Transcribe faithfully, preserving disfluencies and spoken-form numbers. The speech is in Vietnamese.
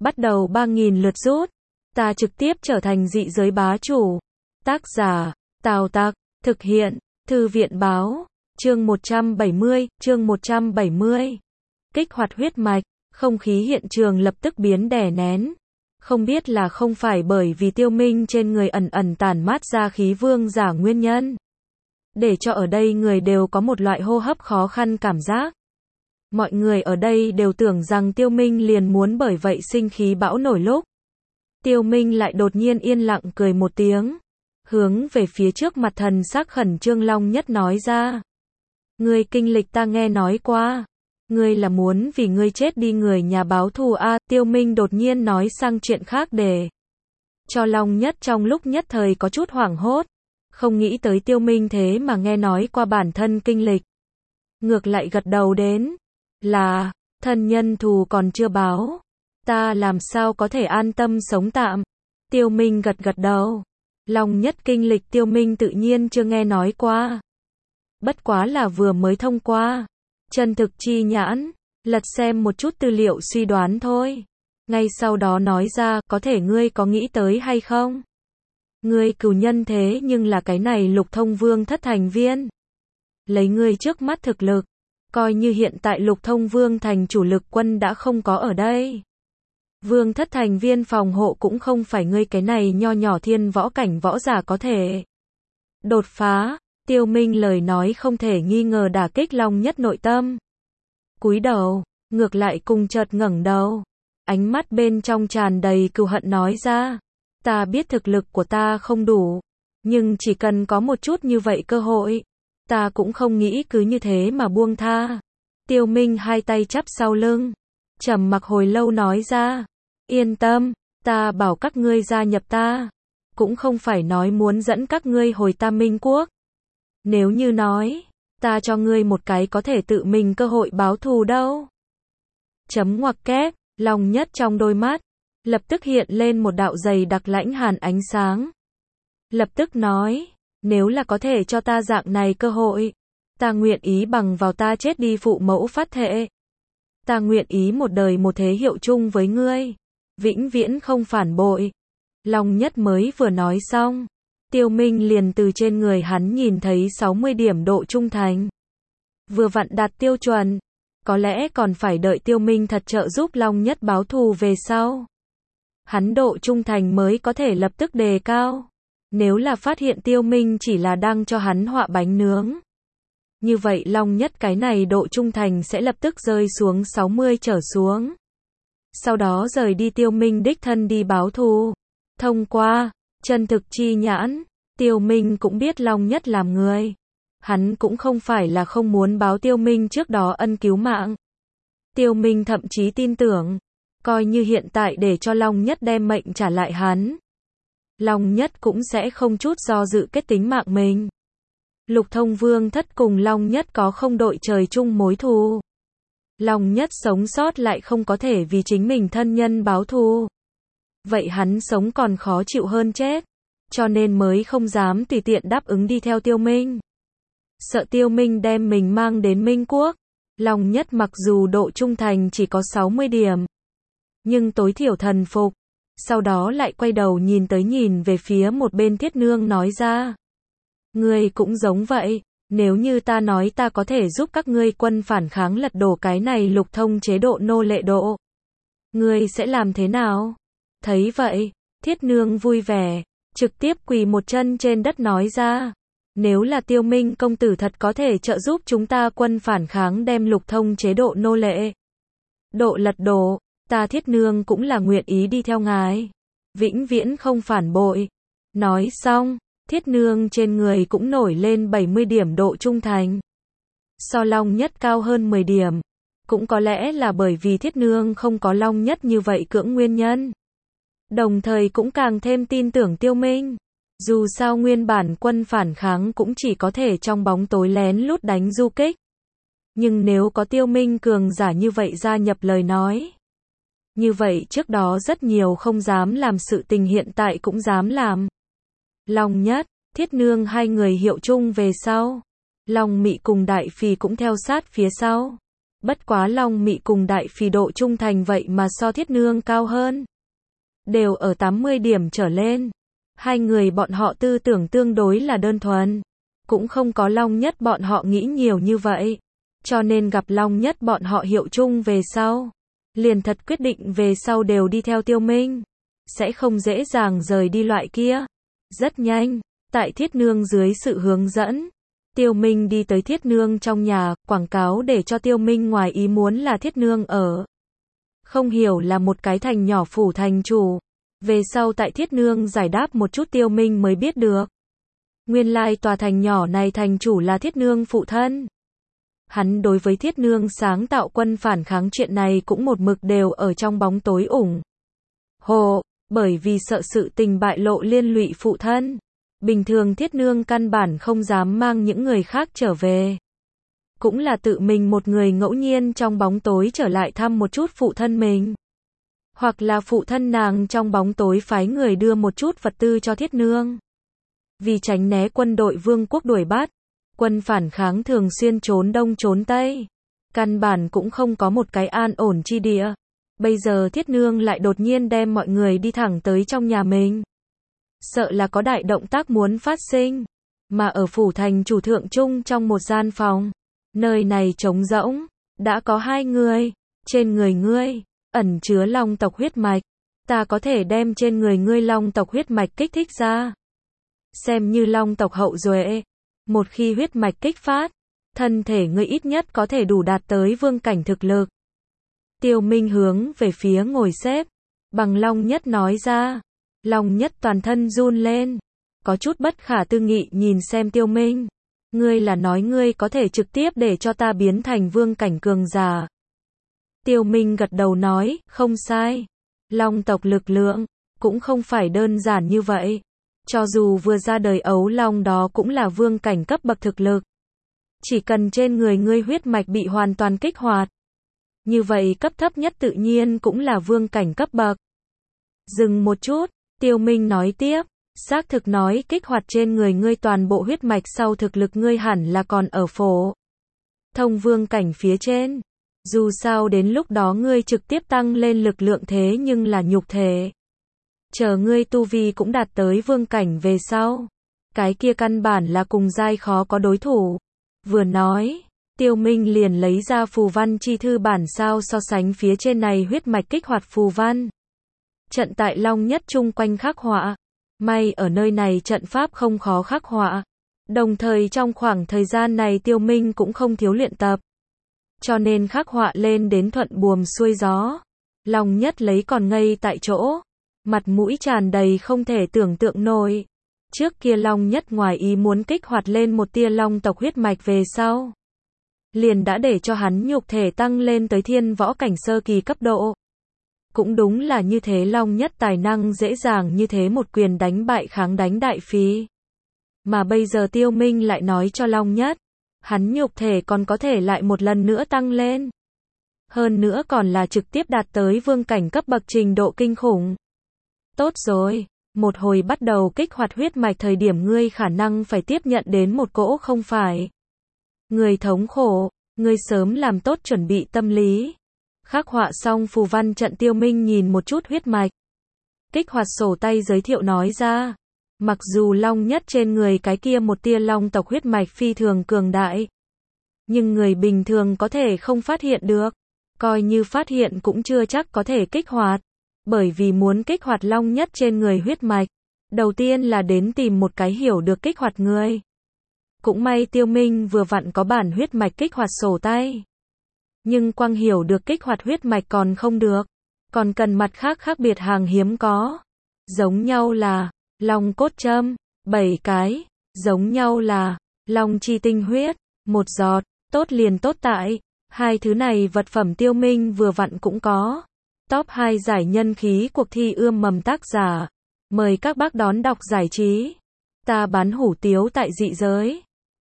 bắt đầu ba nghìn lượt rút. Ta trực tiếp trở thành dị giới bá chủ. Tác giả, Tào Tặc, thực hiện, Thư viện báo, chương một trăm bảy mươi, chương một trăm bảy mươi. Kích hoạt huyết mạch, không khí hiện trường lập tức biến đè nén. Không biết là không phải bởi vì Tiêu Minh trên người ẩn ẩn tản mát ra khí vương giả nguyên nhân. Để cho ở đây người đều có một loại hô hấp khó khăn cảm giác. Mọi người ở đây đều tưởng rằng Tiêu Minh liền muốn bởi vậy sinh khí bão nổi lúc. Tiêu Minh lại đột nhiên yên lặng cười một tiếng. Hướng về phía trước mặt thần sắc khẩn trương Long Nhất nói ra. Ngươi kinh lịch ta nghe nói qua. Ngươi là muốn vì ngươi chết đi người nhà báo thù a. Tiêu Minh đột nhiên nói sang chuyện khác để cho Long Nhất trong lúc nhất thời có chút hoảng hốt. Không nghĩ tới Tiêu Minh thế mà nghe nói qua bản thân kinh lịch. Ngược lại gật đầu đến. Là, thân nhân thù còn chưa báo. Ta làm sao có thể an tâm sống tạm. Tiêu Minh gật gật đầu. Long Nhất kinh lịch Tiêu Minh tự nhiên chưa nghe nói qua. Bất quá là vừa mới thông qua. Chân thực chi nhãn, lật xem một chút tư liệu suy đoán thôi. Ngay sau đó nói ra, có thể ngươi có nghĩ tới hay không? Ngươi cửu nhân thế nhưng là cái này Lục Thông Vương thất thành viên. Lấy ngươi trước mắt thực lực, coi như hiện tại Lục Thông Vương thành chủ lực quân đã không có ở đây. Vương thất thành viên phòng hộ cũng không phải ngươi cái này nho nhỏ thiên võ cảnh võ giả có thể đột phá. Tiêu Minh lời nói không thể nghi ngờ đả kích Long Nhất nội tâm. Cúi đầu, ngược lại cùng chợt ngẩng đầu. Ánh mắt bên trong tràn đầy cừu hận nói ra. Ta biết thực lực của ta không đủ. Nhưng chỉ cần có một chút như vậy cơ hội. Ta cũng không nghĩ cứ như thế mà buông tha. Tiêu Minh hai tay chắp sau lưng. Trầm mặc hồi lâu nói ra. Yên tâm, ta bảo các ngươi gia nhập ta. Cũng không phải nói muốn dẫn các ngươi hồi ta Minh Quốc. Nếu như nói, ta cho ngươi một cái có thể tự mình cơ hội báo thù đâu. Chấm ngoặc kép, Long Nhất trong đôi mắt, lập tức hiện lên một đạo dày đặc lãnh hàn ánh sáng. Lập tức nói, nếu là có thể cho ta dạng này cơ hội, ta nguyện ý bằng vào ta chết đi phụ mẫu phát thệ. Ta nguyện ý một đời một thế hiệu chung với ngươi, vĩnh viễn không phản bội. Long Nhất mới vừa nói xong. Tiêu Minh liền từ trên người hắn nhìn thấy sáu mươi điểm độ trung thành. Vừa vặn đạt tiêu chuẩn. Có lẽ còn phải đợi Tiêu Minh thật trợ giúp Long Nhất báo thù về sau. Hắn độ trung thành mới có thể lập tức đề cao. Nếu là phát hiện Tiêu Minh chỉ là đang cho hắn họa bánh nướng. Như vậy Long Nhất cái này độ trung thành sẽ lập tức rơi xuống sáu mươi trở xuống. Sau đó rời đi Tiêu Minh đích thân đi báo thù. Thông qua chân thực chi nhãn, Tiêu Minh cũng biết Long Nhất làm người. Hắn cũng không phải là không muốn báo Tiêu Minh trước đó ân cứu mạng. Tiêu Minh thậm chí tin tưởng, coi như hiện tại để cho Long Nhất đem mệnh trả lại hắn. Long Nhất cũng sẽ không chút do dự kết tính mạng mình. Lục Thông Vương thất cùng Long Nhất có không đội trời chung mối thù. Long Nhất sống sót lại không có thể vì chính mình thân nhân báo thù. Vậy hắn sống còn khó chịu hơn chết. Cho nên mới không dám tùy tiện đáp ứng đi theo Tiêu Minh. Sợ Tiêu Minh đem mình mang đến Minh Quốc. Long Nhất mặc dù độ trung thành chỉ có sáu mươi điểm. Nhưng tối thiểu thần phục. Sau đó lại quay đầu nhìn tới nhìn về phía một bên Thiết Nương nói ra. Ngươi cũng giống vậy. Nếu như ta nói ta có thể giúp các ngươi quân phản kháng lật đổ cái này Lục Thông chế độ nô lệ độ. Ngươi sẽ làm thế nào? Thấy vậy, Thiết Nương vui vẻ, trực tiếp quỳ một chân trên đất nói ra. Nếu là Tiêu Minh công tử thật có thể trợ giúp chúng ta quân phản kháng đem Lục Thông chế độ nô lệ độ lật đổ, ta Thiết Nương cũng là nguyện ý đi theo ngài. Vĩnh viễn không phản bội. Nói xong, Thiết Nương trên người cũng nổi lên bảy mươi điểm độ trung thành. So Long Nhất cao hơn mười điểm. Cũng có lẽ là bởi vì Thiết Nương không có Long Nhất như vậy cưỡng nguyên nhân. Đồng thời cũng càng thêm tin tưởng Tiêu Minh. Dù sao nguyên bản quân phản kháng cũng chỉ có thể trong bóng tối lén lút đánh du kích. Nhưng nếu có Tiêu Minh cường giả như vậy gia nhập lời nói. Như vậy trước đó rất nhiều không dám làm sự tình hiện tại cũng dám làm. Long Nhất, Thiết Nương hai người hiệu chung về sau. Long Mị cùng Đại Phì cũng theo sát phía sau. Bất quá Long Mị cùng Đại Phì độ trung thành vậy mà so Thiết Nương cao hơn. Đều ở tám mươi điểm trở lên. Hai người bọn họ tư tưởng tương đối là đơn thuần. Cũng không có Long Nhất bọn họ nghĩ nhiều như vậy. Cho nên gặp Long Nhất bọn họ hiệu chung về sau. Liền thật quyết định về sau đều đi theo Tiêu Minh. Sẽ không dễ dàng rời đi loại kia. Rất nhanh, tại Thiết Nương dưới sự hướng dẫn. Tiêu Minh đi tới Thiết Nương trong nhà, quảng cáo để cho Tiêu Minh ngoài ý muốn là Thiết Nương ở. Không hiểu là một cái thành nhỏ phủ thành chủ. Về sau tại Thiết Nương giải đáp một chút Tiêu Minh mới biết được. Nguyên lai tòa thành nhỏ này thành chủ là Thiết Nương phụ thân. Hắn đối với Thiết Nương sáng tạo quân phản kháng chuyện này cũng một mực đều ở trong bóng tối ủng hộ, bởi vì sợ sự tình bại lộ liên lụy phụ thân. Bình thường Thiết Nương căn bản không dám mang những người khác trở về. Cũng là tự mình một người ngẫu nhiên trong bóng tối trở lại thăm một chút phụ thân mình. Hoặc là phụ thân nàng trong bóng tối phái người đưa một chút vật tư cho Thiết Nương. Vì tránh né quân đội vương quốc đuổi bắt, quân phản kháng thường xuyên trốn đông trốn tây. Căn bản cũng không có một cái an ổn chi địa. Bây giờ Thiết Nương lại đột nhiên đem mọi người đi thẳng tới trong nhà mình. Sợ là có đại động tác muốn phát sinh. Mà ở phủ thành chủ thượng trung trong một gian phòng. Nơi này trống rỗng. Đã có hai người. Trên người ngươi ẩn chứa long tộc huyết mạch. Ta có thể đem trên người ngươi long tộc huyết mạch kích thích ra. Xem như long tộc hậu duệ. Một khi huyết mạch kích phát, thân thể ngươi ít nhất có thể đủ đạt tới vương cảnh thực lực. Tiêu Minh hướng về phía ngồi xếp. Bằng Long Nhất nói ra. Long Nhất toàn thân run lên. Có chút bất khả tư nghị nhìn xem Tiêu Minh. Ngươi là nói ngươi có thể trực tiếp để cho ta biến thành vương cảnh cường giả. Tiêu Minh gật đầu nói, không sai. Long tộc lực lượng, cũng không phải đơn giản như vậy. Cho dù vừa ra đời ấu long đó cũng là vương cảnh cấp bậc thực lực. Chỉ cần trên người ngươi huyết mạch bị hoàn toàn kích hoạt. Như vậy cấp thấp nhất tự nhiên cũng là vương cảnh cấp bậc. Dừng một chút, Tiêu Minh nói tiếp. Xác thực nói kích hoạt trên người ngươi toàn bộ huyết mạch sau thực lực ngươi hẳn là còn ở phổ thông vương cảnh phía trên. Dù sao đến lúc đó ngươi trực tiếp tăng lên lực lượng thế nhưng là nhục thể. Chờ ngươi tu vi cũng đạt tới vương cảnh về sau. Cái kia căn bản là cùng giai khó có đối thủ. Vừa nói, Tiêu Minh liền lấy ra phù văn chi thư bản sao so sánh phía trên này huyết mạch kích hoạt phù văn. Trận tại Long Nhất chung quanh khắc họa. May ở nơi này trận pháp không khó khắc họa. Đồng thời trong khoảng thời gian này Tiêu Minh cũng không thiếu luyện tập. Cho nên khắc họa lên đến thuận buồm xuôi gió. Long Nhất lấy còn ngây tại chỗ. Mặt mũi tràn đầy không thể tưởng tượng nổi. Trước kia Long Nhất ngoài ý muốn kích hoạt lên một tia long tộc huyết mạch về sau. Liền đã để cho hắn nhục thể tăng lên tới thiên võ cảnh sơ kỳ cấp độ. Cũng đúng là như thế Long Nhất tài năng dễ dàng như thế một quyền đánh bại kháng đánh Đại Phí. Mà bây giờ Tiêu Minh lại nói cho Long Nhất. Hắn nhục thể còn có thể lại một lần nữa tăng lên. Hơn nữa còn là trực tiếp đạt tới vương cảnh cấp bậc trình độ kinh khủng. Tốt rồi, một hồi bắt đầu kích hoạt huyết mạch thời điểm ngươi khả năng phải tiếp nhận đến một cỗ không phải. Người thống khổ, ngươi sớm làm tốt chuẩn bị tâm lý. Khắc họa xong phù văn trận Tiêu Minh nhìn một chút huyết mạch. Kích hoạt sổ tay giới thiệu nói ra. Mặc dù Long Nhất trên người cái kia một tia long tộc huyết mạch phi thường cường đại. Nhưng người bình thường có thể không phát hiện được. Coi như phát hiện cũng chưa chắc có thể kích hoạt. Bởi vì muốn kích hoạt Long Nhất trên người huyết mạch. Đầu tiên là đến tìm một cái hiểu được kích hoạt người. Cũng may Tiêu Minh vừa vặn có bản huyết mạch kích hoạt sổ tay. Nhưng quang hiểu được kích hoạt huyết mạch còn không được. Còn cần mặt khác khác biệt hàng hiếm có. Giống nhau là long cốt châm, bảy cái. Giống nhau là long chi tinh huyết, một giọt. Tốt liền tốt tại. Hai thứ này vật phẩm Tiêu Minh vừa vặn cũng có. Top hai giải nhân khí cuộc thi ươm mầm tác giả. Mời các bác đón đọc giải trí. Ta bán hủ tiếu tại dị giới.